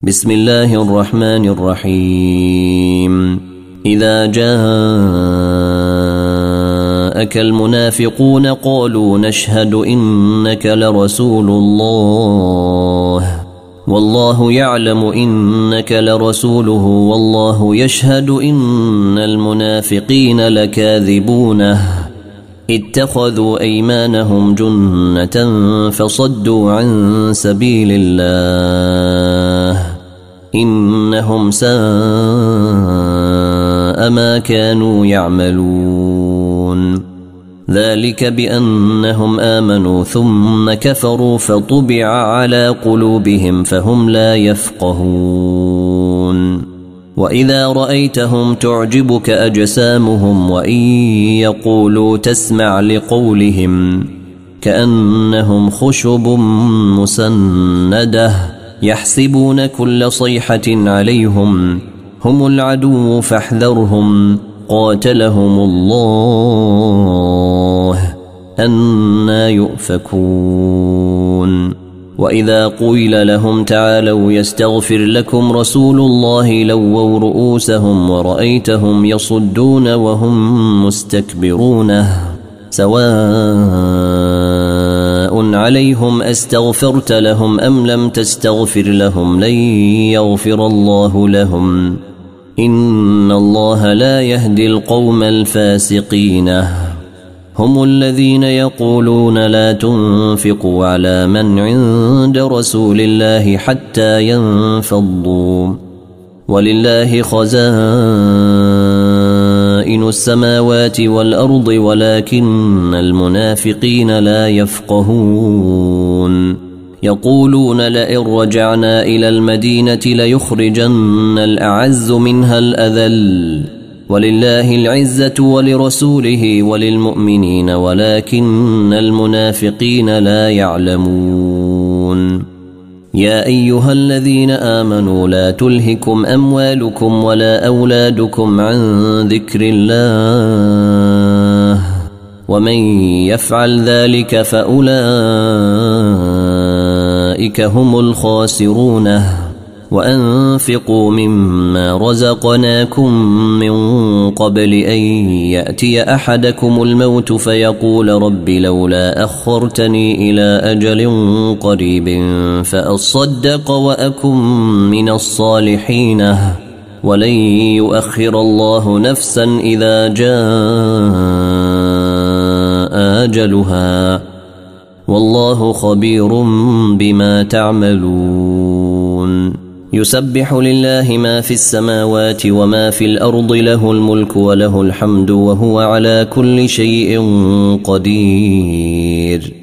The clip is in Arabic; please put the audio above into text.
بسم الله الرحمن الرحيم. إذا جاءك المنافقون قالوا نشهد إنك لرسول الله والله يعلم إنك لرسوله والله يشهد إن المنافقين لكاذبونه اتخذوا أيمانهم جنة فصدوا عن سبيل الله إنهم ساء ما كانوا يعملون. ذلك بأنهم آمنوا ثم كفروا فطبع على قلوبهم فهم لا يفقهون. وإذا رأيتهم تعجبك أجسامهم وإن يقولوا تسمع لقولهم كأنهم خشب مسندة يحسبون كل صيحة عليهم هم العدو فاحذرهم قاتلهم الله أنى يؤفكون. وإذا قيل لهم تعالوا يستغفر لكم رسول الله لووا رؤوسهم ورأيتهم يصدون وهم مستكبرون سواء عليهم أستغفرت لهم أم لم تستغفر لهم لن يغفر الله لهم إن الله لا يهدي القوم الفاسقين. هم الذين يقولون لا تنفقوا على من عند رسول الله حتى ينفضوا ولله خزائن السماوات والأرض ولكن المنافقين لا يفقهون. يقولون لئن رجعنا إلى المدينة ليخرجن الأعز منها الأذل ولله العزة ولرسوله وللمؤمنين ولكن المنافقين لا يعلمون. يا أيها الذين آمنوا لا تلهكم أموالكم ولا أولادكم عن ذكر الله ومن يفعل ذلك فأولئك هم الخاسرون. وأنفقوا مما رزقناكم من قبل أن يأتي أحدكم الموت فيقول رب لولا أخرتني إلى أجل قريب فأصدق وأكن من الصالحين ولن يؤخر الله نفسا إذا جاء أجلها والله خبير بما تعملون. يسبح لله ما في السماوات وما في الأرض له الملك وله الحمد وهو على كل شيء قدير.